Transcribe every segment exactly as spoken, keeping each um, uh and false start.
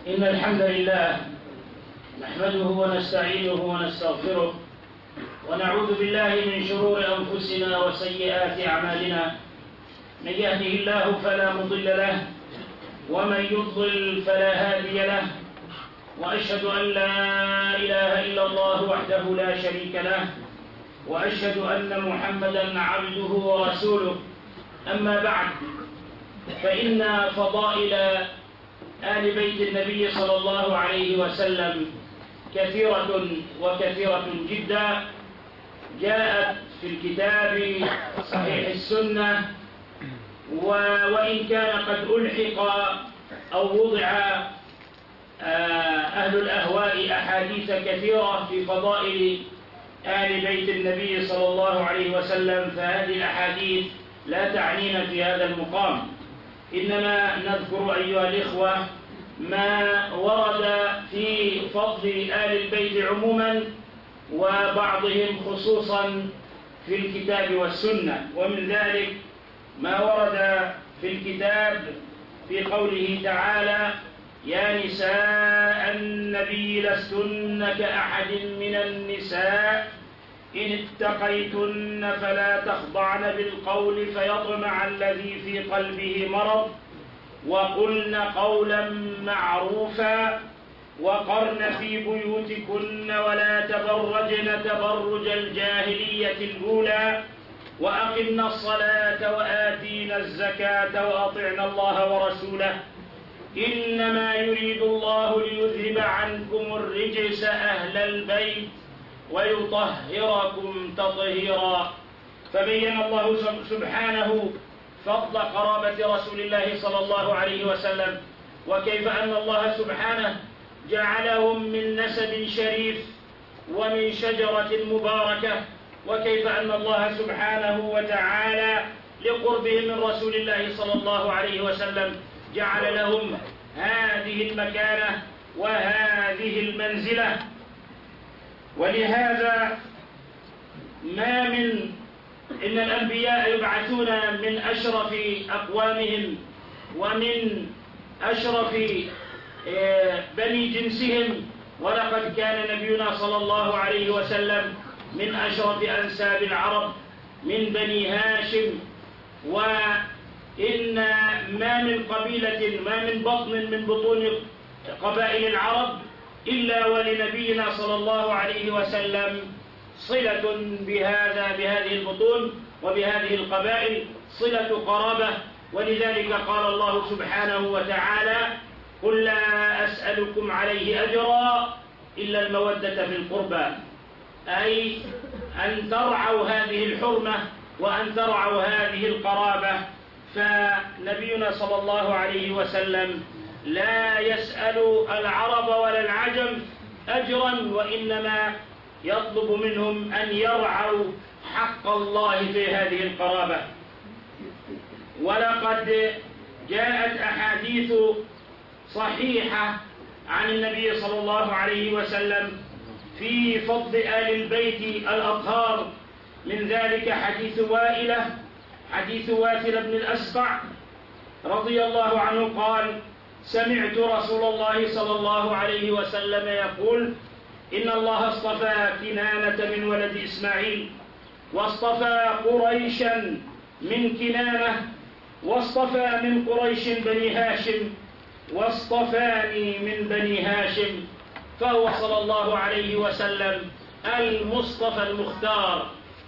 إن الحمد لله نحمده ونستعينه ونستغفره ونعوذ بالله من شرور أنفسنا وسيئات أعمالنا. من يهده الله فلا مضل له ومن يضلل فلا هادي له، وأشهد أن لا إله إلا الله وحده لا شريك له، وأشهد أن محمدا عبده ورسوله. أما بعد، فإن فضائل آل بيت النبي صلى الله عليه وسلم كثيرة وكثيرة جدا، جاءت في الكتاب صحيح السنة، وإن كان قد ألحق أو وضع أهل الأهواء أحاديث كثيرة في فضائل آل بيت النبي صلى الله عليه وسلم، فهذه الأحاديث لا تعنينا في هذا المقام، إنما نذكر أيها الإخوة ما ورد في فضل آل البيت عموما وبعضهم خصوصا في الكتاب والسنة. ومن ذلك ما ورد في الكتاب في قوله تعالى: يا نساء النبي لستن كأحد من النساء إن اتقيتن فلا تخضعن بالقول فيطمع الذي في قلبه مرض وقلن قولا معروفا وقرن في بيوتكن ولا تبرجن تبرج الجاهلية الأولى وأقمنا الصلاة وآتينا الزكاة وأطعنا الله ورسوله إنما يريد الله ليذهب عنكم الرجس أهل البيت ويطهركم تطهيرا. فبين الله سبحانه فضل قرابة رسول الله صلى الله عليه وسلم، وكيف أن الله سبحانه جعلهم من نسب شريف ومن شجرة مباركة، وكيف أن الله سبحانه وتعالى لقربهم من رسول الله صلى الله عليه وسلم جعل لهم هذه المكانة وهذه المنزلة. ولهذا ما من إن الأنبياء يبعثون من أشرف أقوامهم ومن أشرف بني جنسهم، ولقد كان نبينا صلى الله عليه وسلم من أشرف أنساب العرب من بني هاشم. وإن ما من قبيلة ما من بطن من بطون قبائل العرب إلا ولنبينا صلى الله عليه وسلم صلة بهذا بهذه البطون وبهذه القبائل، صلة قرابة. ولذلك قال الله سبحانه وتعالى: قل لا أسألكم عليه أجرا إلا المودة في القربى، أي أن ترعوا هذه الحرمة وأن ترعوا هذه القرابة. فنبينا صلى الله عليه وسلم لا يسأل العرب ولا العجم أجرا، وإنما يطلب منهم أن يرعوا حق الله في هذه القرابة. ولقد جاءت أحاديث صحيحة عن النبي صلى الله عليه وسلم في فضل آل البيت الأطهار، من ذلك حديث وائلة حديث واثل بن الأسقع رضي الله عنه قال: سمعت رسول الله صلى الله عليه وسلم يقول: إن الله اصطفى كنانة من ولد إسماعيل، واصطفى قريشا من كنانة، واصطفى من قريش بني هاشم، واصطفاني من بني هاشم، فهو صلى الله عليه وسلم المصطفى المختار.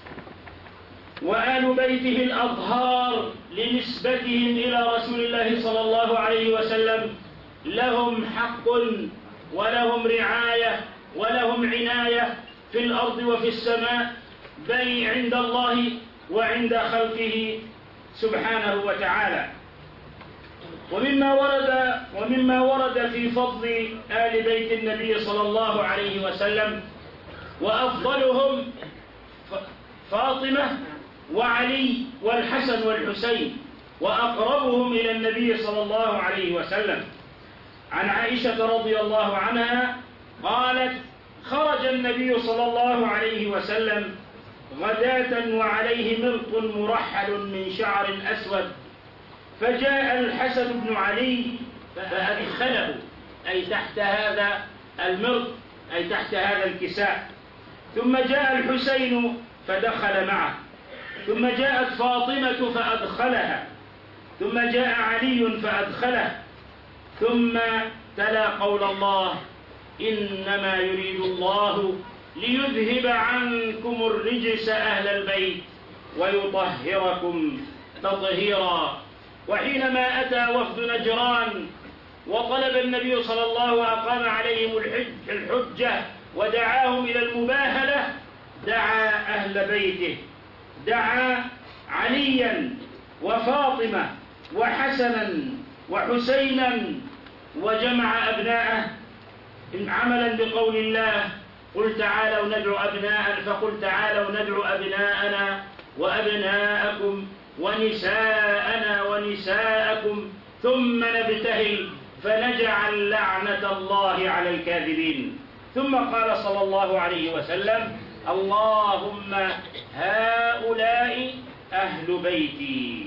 وآل بيته الأطهار لنسبتهم إلى رسول الله صلى الله عليه وسلم لهم حق ولهم رعاية ولهم عناية في الأرض وفي السماء، بل عند الله وعند خلقه سبحانه وتعالى. ومما ورد ومما ورد في فضل آل بيت النبي صلى الله عليه وسلم، وأفضلهم فاطمة وعلي والحسن والحسين، وأقربهم إلى النبي صلى الله عليه وسلم. عن عائشة رضي الله عنها قالت: خرج النبي صلى الله عليه وسلم غداة وعليه مرط مرحل من شعر أسود، فجاء الحسن بن علي فأدخله أي تحت هذا المرط، أي تحت هذا الكساء. ثم جاء الحسين فدخل معه، ثم جاءت فاطمة فأدخلها، ثم جاء علي فأدخله، ثم تلا قول الله: إنما يريد الله ليذهب عنكم الرجس أهل البيت ويطهركم تطهيرا. وحينما أتى وفد نجران وطلب النبي صلى الله عليه وسلم وأقام عليهم الحجة ودعاهم إلى المباهلة، دعا أهل بيته، دعا عليا وفاطمة وحسنا وحسينا وجمع أبناءه عملا بقول الله: قل تعالوا ندعو أبناءنا، فقل تعالوا ندعو أبناءنا وأبناءكم ونساءنا ونساءكم ثم نبتهل فنجعل لعنة الله على الكاذبين. ثم قال صلى الله عليه وسلم: اللهم هؤلاء أهل بيتي.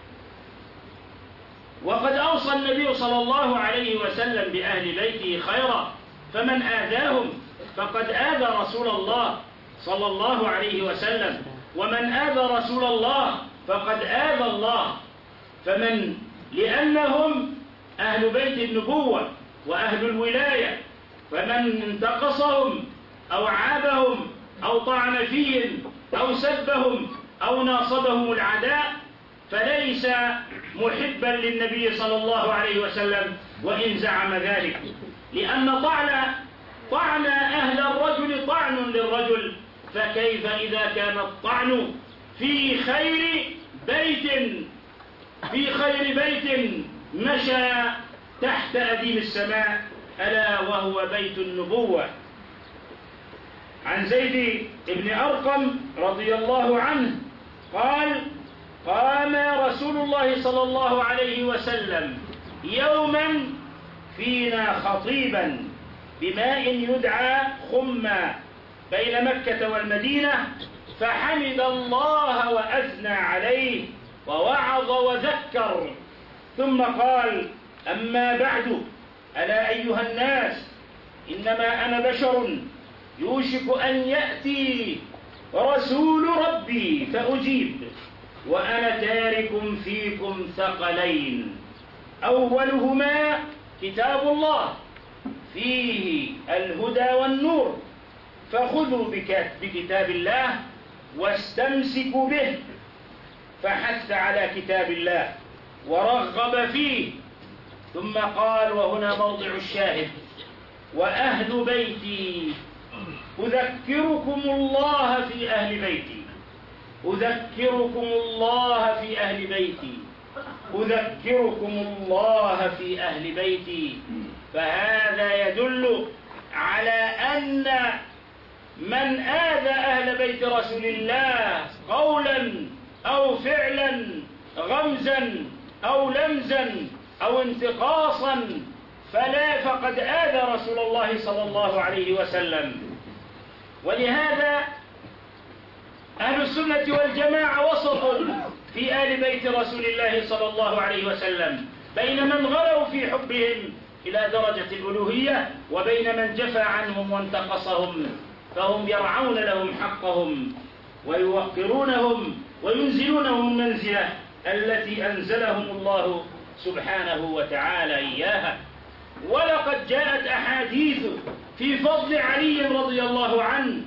وقد أوصى النبي صلى الله عليه وسلم بأهل بيته خيرا، فمن آذاهم فقد آذى رسول الله صلى الله عليه وسلم، ومن آذى رسول الله فقد آذى الله. فمن لأنهم أهل بيت النبوة وأهل الولاية، فمن انتقصهم أو عابهم أو طعن فيهم أو سبهم أو ناصبهم العداء فليس محبا للنبي صلى الله عليه وسلم وإن زعم ذلك، لأن طعن طعن أهل الرجل طعن للرجل، فكيف إذا كان الطعن في خير بيت في خير بيت مشى تحت أديم السماء، ألا وهو بيت النبوة. عن زيد بن أرقم رضي الله عنه قال: قام رسول الله صلى الله عليه وسلم يوما فينا خطيبا بماء يدعى خما بين مكة والمدينة، فحمد الله وأثنى عليه ووعظ وذكر، ثم قال: أما بعد، ألا أيها الناس، إنما أنا بشر يوشك أن يأتي رسول ربي فأجيب، وأنا تارك فيكم ثقلين، أولهما كتاب الله فيه الهدى والنور، فخذوا بكتاب الله واستمسكوا به. فحث على كتاب الله ورغب فيه، ثم قال، وهنا موضع الشاهد: وأهل بيتي أذكركم الله في أهل بيتي، أذكركم الله في أهل بيتي، أذكركم الله في أهل بيتي. فهذا يدل على أن من آذى أهل بيت رسول الله قولا أو فعلا، غمزا أو لمزا أو انتقاصا، فلا فقد آذى رسول الله صلى الله عليه وسلم. ولهذا أهل السنة والجماعة وسط في آل بيت رسول الله صلى الله عليه وسلم، بين من غلوا في حبهم إلى درجة الألوهية وبين من جفى عنهم وانتقصهم، فهم يرعون لهم حقهم ويوقرونهم وينزلونهم المنزلة التي أنزلهم الله سبحانه وتعالى إياها. ولقد جاءت أحاديث في فضل علي رضي الله عنه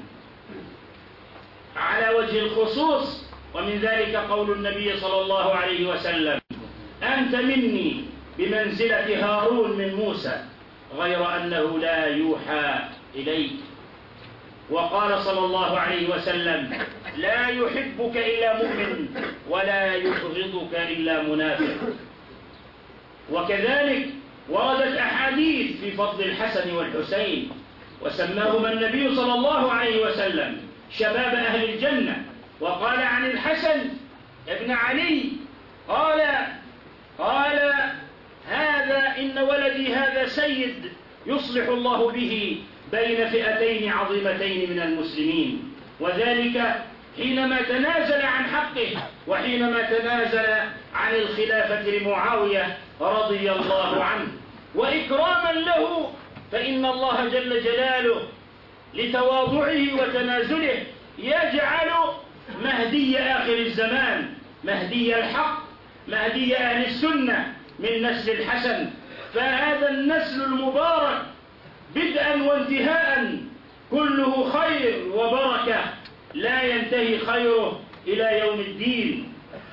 على وجه الخصوص، ومن ذلك قول النبي صلى الله عليه وسلم: أنت مني بمنزلة هارون من موسى، غير أنه لا يوحى إليك. وقال صلى الله عليه وسلم: لا يحبك إلا مؤمن ولا يبغضك إلا منافق. وكذلك وردت أحاديث في فضل الحسن والحسين، وسماهما النبي صلى الله عليه وسلم شباب أهل الجنة. وقال عن الحسن ابن علي قال قال هذا إن ولدي هذا سيد يصلح الله به بين فئتين عظيمتين من المسلمين، وذلك حينما تنازل عن حقه وحينما تنازل عن الخلافة لمعاوية رضي الله عنه. وإكراما له، فإن الله جل جلاله لتواضعه وتنازله يجعل مهدي آخر الزمان، مهدي الحق، مهدي أهل السنة من نسل الحسن. فهذا النسل المبارك بدءا وانتهاء كله خير وبركة، لا ينتهي خيره إلى يوم الدين.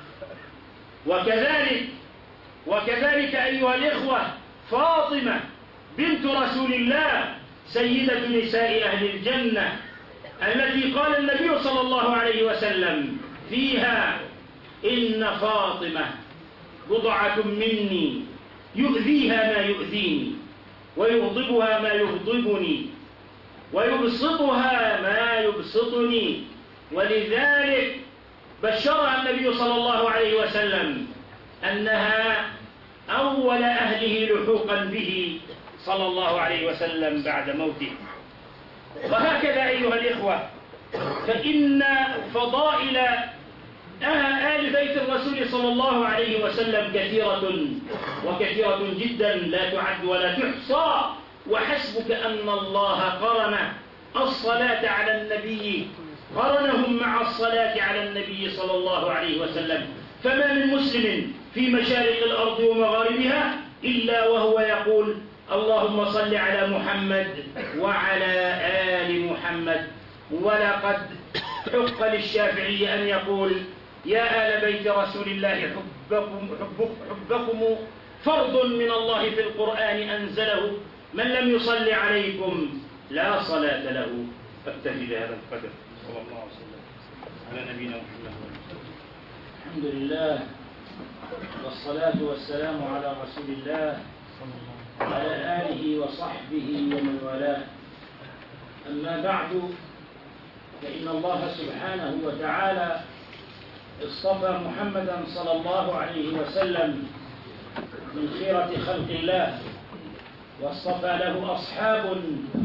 وكذلك وكذلك أيها الإخوة، فاطمة بنت رسول الله سيدة نساء أهل الجنة، التي قال النبي صلى الله عليه وسلم فيها: إن فاطمة بضعة مني يؤذيها ما يؤذيني، ويغضبها ما يغضبني، ويبسطها ما يبسطني. ولذلك بشرها النبي صلى الله عليه وسلم أنها أول أهله لحوقا به صلى الله عليه وسلم بعد موته. وهكذا أيها الإخوة، فإن فضائل آل بيت الرسول صلى الله عليه وسلم كثيرة وكثيرة جدا لا تعد ولا تحصى. وحسبك أن الله قرن الصلاة على النبي، قرنهم مع الصلاة على النبي صلى الله عليه وسلم. فما من مسلم في مشارق الأرض ومغاربها إلا وهو يقول: اللهم صل على محمد وعلى آل محمد. ولقد حق للشافعي أن يقول: يا آل بيت رسول الله حبكم, حبكم, حبكم فرض من الله في القرآن أنزله، من لم يصل عليكم لا صلاة له. فاكتفي بهذا القدر. صلى الله عليه وسلم على نبينا محمد. الحمد لله والصلاة والسلام على رسول الله وعلى آله وصحبه ومن والاه. أما بعد، فإن الله سبحانه وتعالى اصطفى محمدا صلى الله عليه وسلم من خيرة خلق الله، واصطفى له أصحاب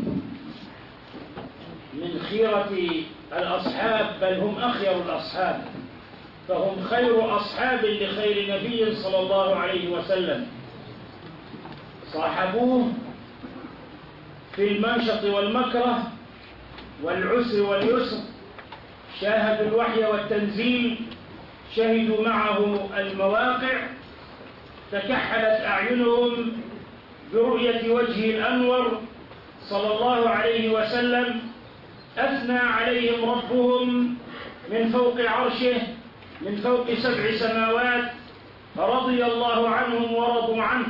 من خيرة الأصحاب، بل هم أخير الأصحاب، فهم خير أصحاب لخير نبي صلى الله عليه وسلم. صاحبوه في المنشط والمكره والعسر واليسر، شاهدوا الوحي والتنزيل، شهدوا معه المواقع، تكحلت أعينهم برؤية وجهه الأنور صلى الله عليه وسلم. أثنى عليهم ربهم من فوق عرشه، من فوق سبع سماوات، رضي الله عنهم ورضوا عنه.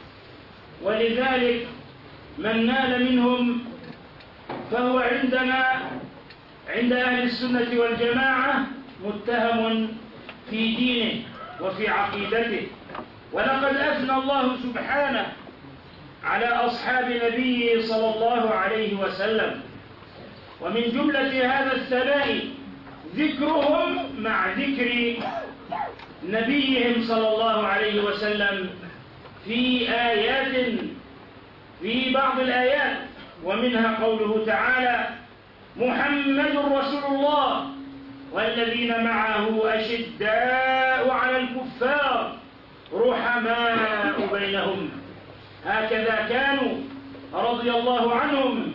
ولذلك من نال منهم فهو عندنا عند أهل السنة والجماعة متهم في دينه وفي عقيدته. ولقد أثنى الله سبحانه على أصحاب نبيه صلى الله عليه وسلم، ومن جملة هذا الثناء ذكرهم مع ذكر نبيهم صلى الله عليه وسلم في آيات، في بعض الآيات، ومنها قوله تعالى: محمد رسول الله والذين معه أشداء على الكفار رحماء بينهم. هكذا كانوا رضي الله عنهم،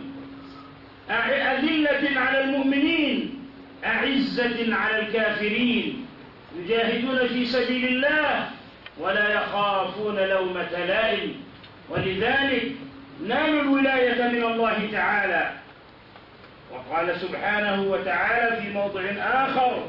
أذلة على المؤمنين أعزة على الكافرين، يجاهدون في سبيل الله ولا يخافون لومة لائم. ولذلك نالوا الولاية من الله تعالى. وقال سبحانه وتعالى في موضع آخر: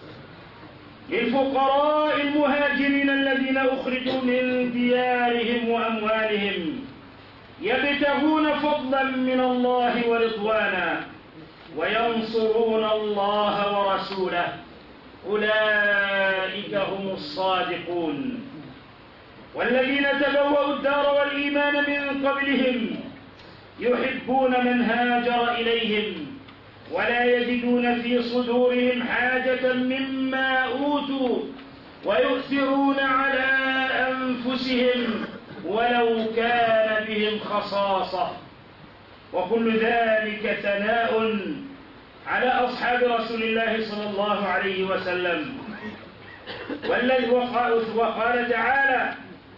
للفقراء المهاجرين الذين أخرجوا من ديارهم وأموالهم يبتغون فضلا من الله ورضوانا وينصرون الله ورسوله أولئك هم الصادقون. والذين تبوأوا الدار والإيمان من قبلهم يحبون من هاجر إليهم ولا يجدون في صدورهم حاجة مما أوتوا ويؤثرون على أنفسهم ولو كان بهم خصاصة. وكل ذلك ثناء على أصحاب رسول الله صلى الله عليه وسلم. والذي وقال تعالى: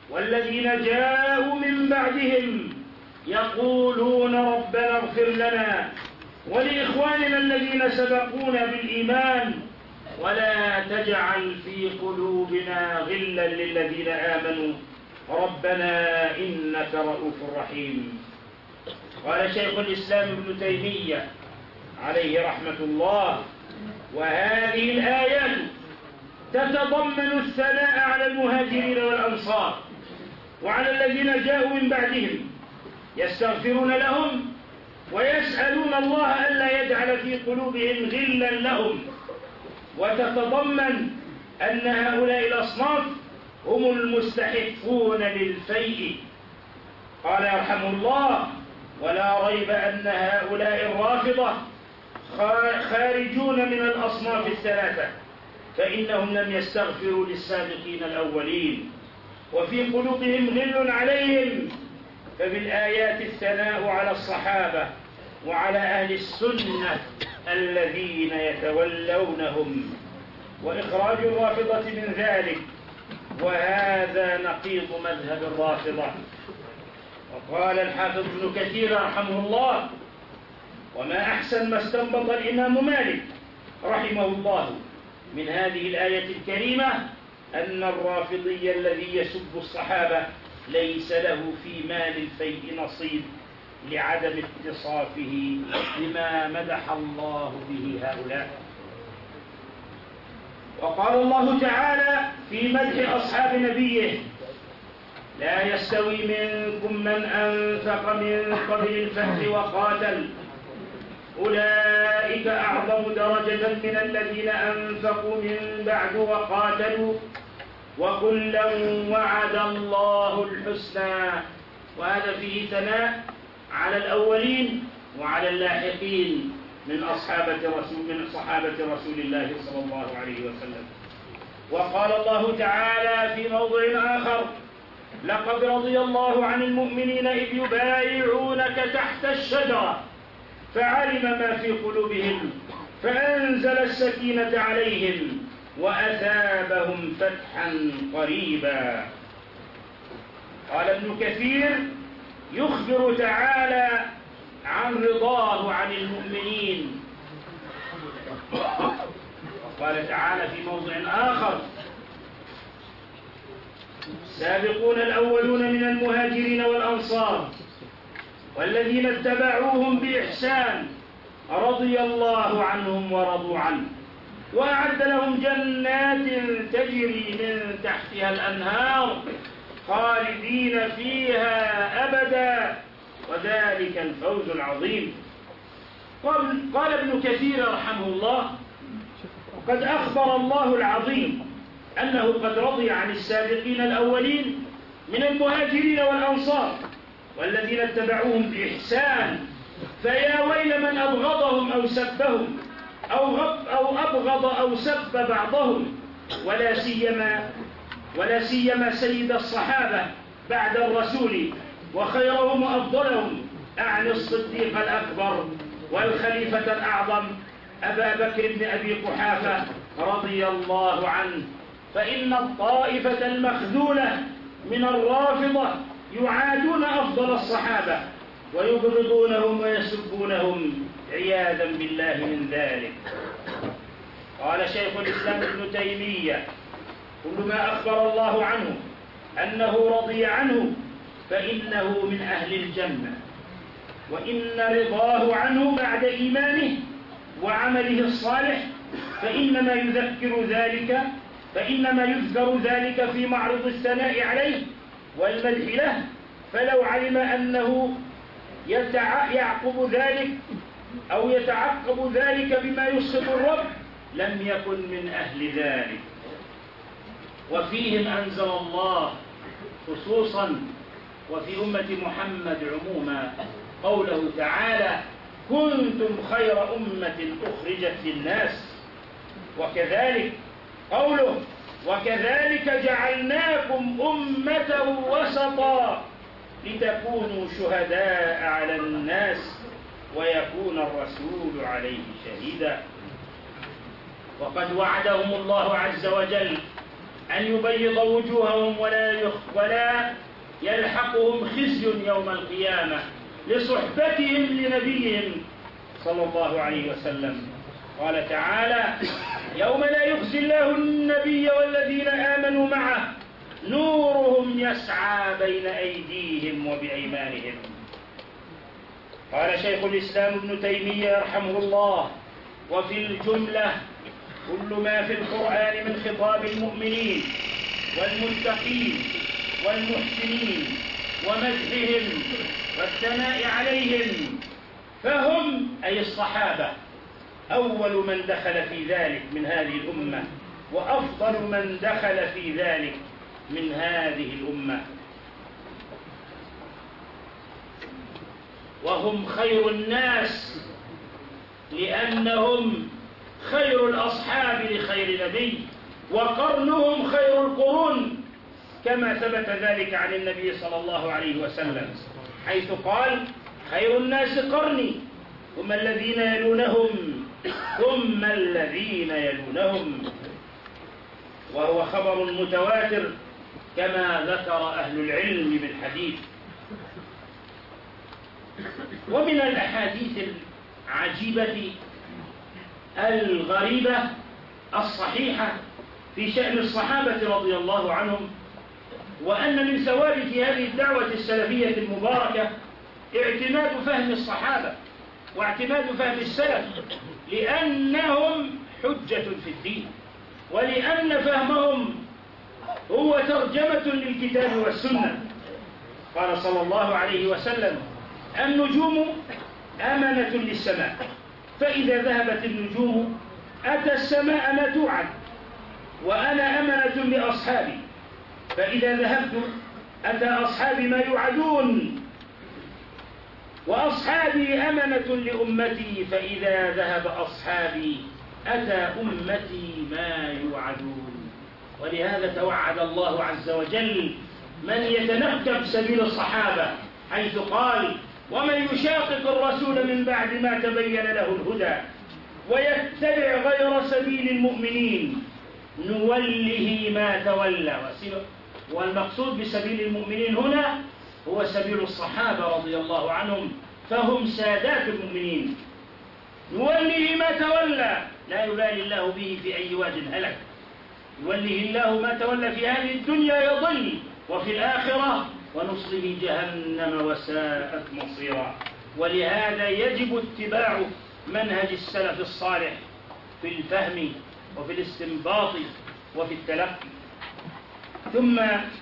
والذين جاءوا من بعدهم يقولون ربنا اغفر لنا ولإخواننا الذين سبقونا بالإيمان ولا تجعل في قلوبنا غلا للذين آمنوا ربنا إنك رؤوف رحيم. قال شيخ الإسلام ابن تيمية عليه رحمة الله: وهذه الآيات تتضمن الثناء على المهاجرين والأنصار وعلى الذين جاءوا من بعدهم يستغفرون لهم ويسألون الله ألا يجعل في قلوبهم غلا لهم، وتتضمن أن هؤلاء الأصناف هم المستحقون للفيء. قال يرحمه الله: ولا ريب أن هؤلاء الرافضة خارجون من الأصناف الثلاثة، فإنهم لم يستغفروا للسابقين الأولين وفي قلوبهم غل عليهم. فبالآيات الثناء على الصحابة وعلى أهل السنة الذين يتولونهم، وإخراج الرافضة من ذلك، وهذا نقيض مذهب الرافضة. وقال الحافظ ابن كثير رحمه الله: وما أحسن ما استنبط الإمام مالك رحمه الله من هذه الآية الكريمة أن الرافضي الذي يسب الصحابة ليس له في مال الفيء نصيب لعدم اتصافه بما مدح الله به هؤلاء. وقال الله تعالى في مدح أصحاب نبيه: لا يستوي منكم من أنفق من قبل الفتح وقاتل أولئك أعظم درجة من الذين أنفقوا من بعد وقاتلوا وكلا وعد الله الحسنى. وهذا فيه ثناء على الأولين وعلى اللاحقين من أصحابة رسول من صحابة رسول الله صلى الله عليه وسلم. وقال الله تعالى في موضع آخر: لقد رضي الله عن المؤمنين إذ يبايعونك تحت الشجرة فعلم ما في قلوبهم فأنزل السكينة عليهم وأثابهم فتحا قريبا. قال ابن كثير: يخبر تعالى عن رضاه عن المؤمنين. وقال تعالى في موضع آخر: السابقون الأولون من المهاجرين والأنصار والذين اتبعوهم بإحسان رضي الله عنهم ورضوا عنه وأعد لهم جنات تجري من تحتها الأنهار خالدين فيها أبدا وذلك الفوز العظيم. قال, قال ابن كثير رحمه الله: قد أخبر الله العظيم أنه قد رضي عن السابقين الأولين من المهاجرين والأنصار والذين اتبعوهم بإحسان، فيا ويل من أبغضهم أو سبهم أو, أو أبغض أو سب بعضهم، ولا سيما ولا سيما سيد الصحابة بعد الرسول وخيرهم وأفضلهم أعني الصديق الأكبر والخليفة الأعظم أبا بكر بن أبي قحافة رضي الله عنه. فإن الطائفة المخذولة من الرافضة يعادون أفضل الصحابة ويبغضونهم ويسبونهم عياذا بالله من ذلك. قال شيخ الإسلام ابن تيمية: كل ما أخبر الله عنه أنه رضي عنه فإنه من أهل الجنة، وإن رضاه عنه بعد إيمانه وعمله الصالح فإنما يذكر ذلك فإنما يذكر ذلك في معرض الثناء عليه والمدح له، فلو علم أنه يعقب ذلك أو يتعقب ذلك بما يسخط الرب لم يكن من أهل ذلك. وفيهم أنزل الله خصوصا وفي أمة محمد عموما قوله تعالى: كنتم خير أمة أخرجت للناس. وكذلك قوله: وكذلك جعلناكم أمة وسطا لتكونوا شهداء على الناس ويكون الرسول عليه شهيدا. وقد وعدهم الله عز وجل أن يبيض وجوههم ولا يخ ولا يلحقهم خزي يوم القيامة لصحبتهم لنبيهم صلى الله عليه وسلم. قال تعالى: يوم لا يخزي الله النبي والذين آمنوا معه نورهم يسعى بين أيديهم وبأيمانهم. قال شيخ الإسلام ابن تيمية رحمه الله: وفي الجملة كل ما في القرآن من خطاب المؤمنين والمتقين والمحسنين ومدحهم والثناء عليهم، فهم أي الصحابة أول من دخل في ذلك من هذه الأمة، وأفضل من دخل في ذلك من هذه الأمة، وهم خير الناس لأنهم خير الأصحاب لخير نبي، وقرنهم خير القرون، كما ثبت ذلك عن النبي صلى الله عليه وسلم حيث قال: خير الناس قرني ثم الذين يلونهم ثم الذين يلونهم، وهو خبر متواتر كما ذكر أهل العلم بالحديث. ومن الأحاديث العجيبة الغريبة الصحيحة في شأن الصحابة رضي الله عنهم، وأن من ثوابت هذه الدعوة السلفية المباركة اعتماد فهم الصحابة واعتماد فهم السلف، لأنهم حجة في الدين، ولأن فهمهم هو ترجمة للكتاب والسنة. قال صلى الله عليه وسلم: النجوم أمنة للسماء، فإذا ذهبت النجوم أتى السماء ما توعد، وأنا أمنة لأصحابي، فإذا ذهبت أتى أصحابي ما يوعدون، وأصحابي أمنة لأمتي، فإذا ذهب أصحابي أتى أمتي ما يوعدون. ولهذا توعد الله عز وجل من يتنكب سبيل الصحابة حيث قال: ومن يشاقق الرسول من بعد ما تبين له الهدى ويتبع غير سبيل المؤمنين نوله ما تولى. والمقصود بسبيل المؤمنين هنا هو سبيل الصحابة رضي الله عنهم، فهم سادات المؤمنين. نوله ما تولى، لا يبالي الله به في أي واد هلك، يوله الله ما تولى في هذه الدنيا يضل، وفي الآخرة ونصله جهنم وساءت مصيرا. ولهذا يجب اتباع منهج السلف الصالح في الفهم وفي الاستنباط وفي التلقي. ثم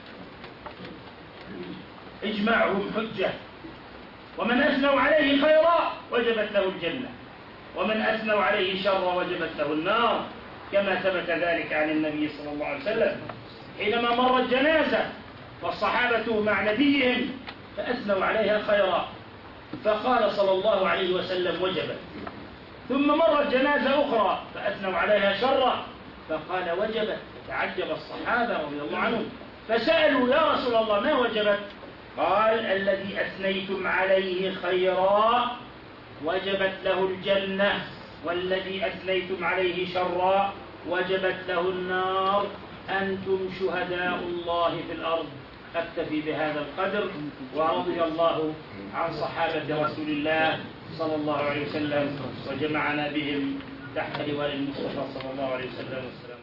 إجماعهم حجة، ومن أثنوا عليه خيرا وجبت له الجنة، ومن أثنوا عليه شرا وجبت له النار، كما ثبت ذلك عن النبي صلى الله عليه وسلم حينما مرت جنازة والصحابة مع نبيهم فأثنوا عليها خيرا، فقال صلى الله عليه وسلم: وجبت. ثم مرت جنازة أخرى فأثنوا عليها شرا، فقال: وجبت. تعجب الصحابة رضي الله عنهم فسألوا: يا رسول الله ما وجبت؟ قال: الذي أثنيتم عليه خيرا وجبت له الجنة، والذي أثنيتم عليه شرا وجبت له النار، أنتم شهداء الله في الأرض. أكتفي بهذا القدر، ورضي الله عن صحابة رسول الله صلى الله عليه وسلم، وجمعنا بهم تحت لواء المصطفى صلى الله عليه وسلم.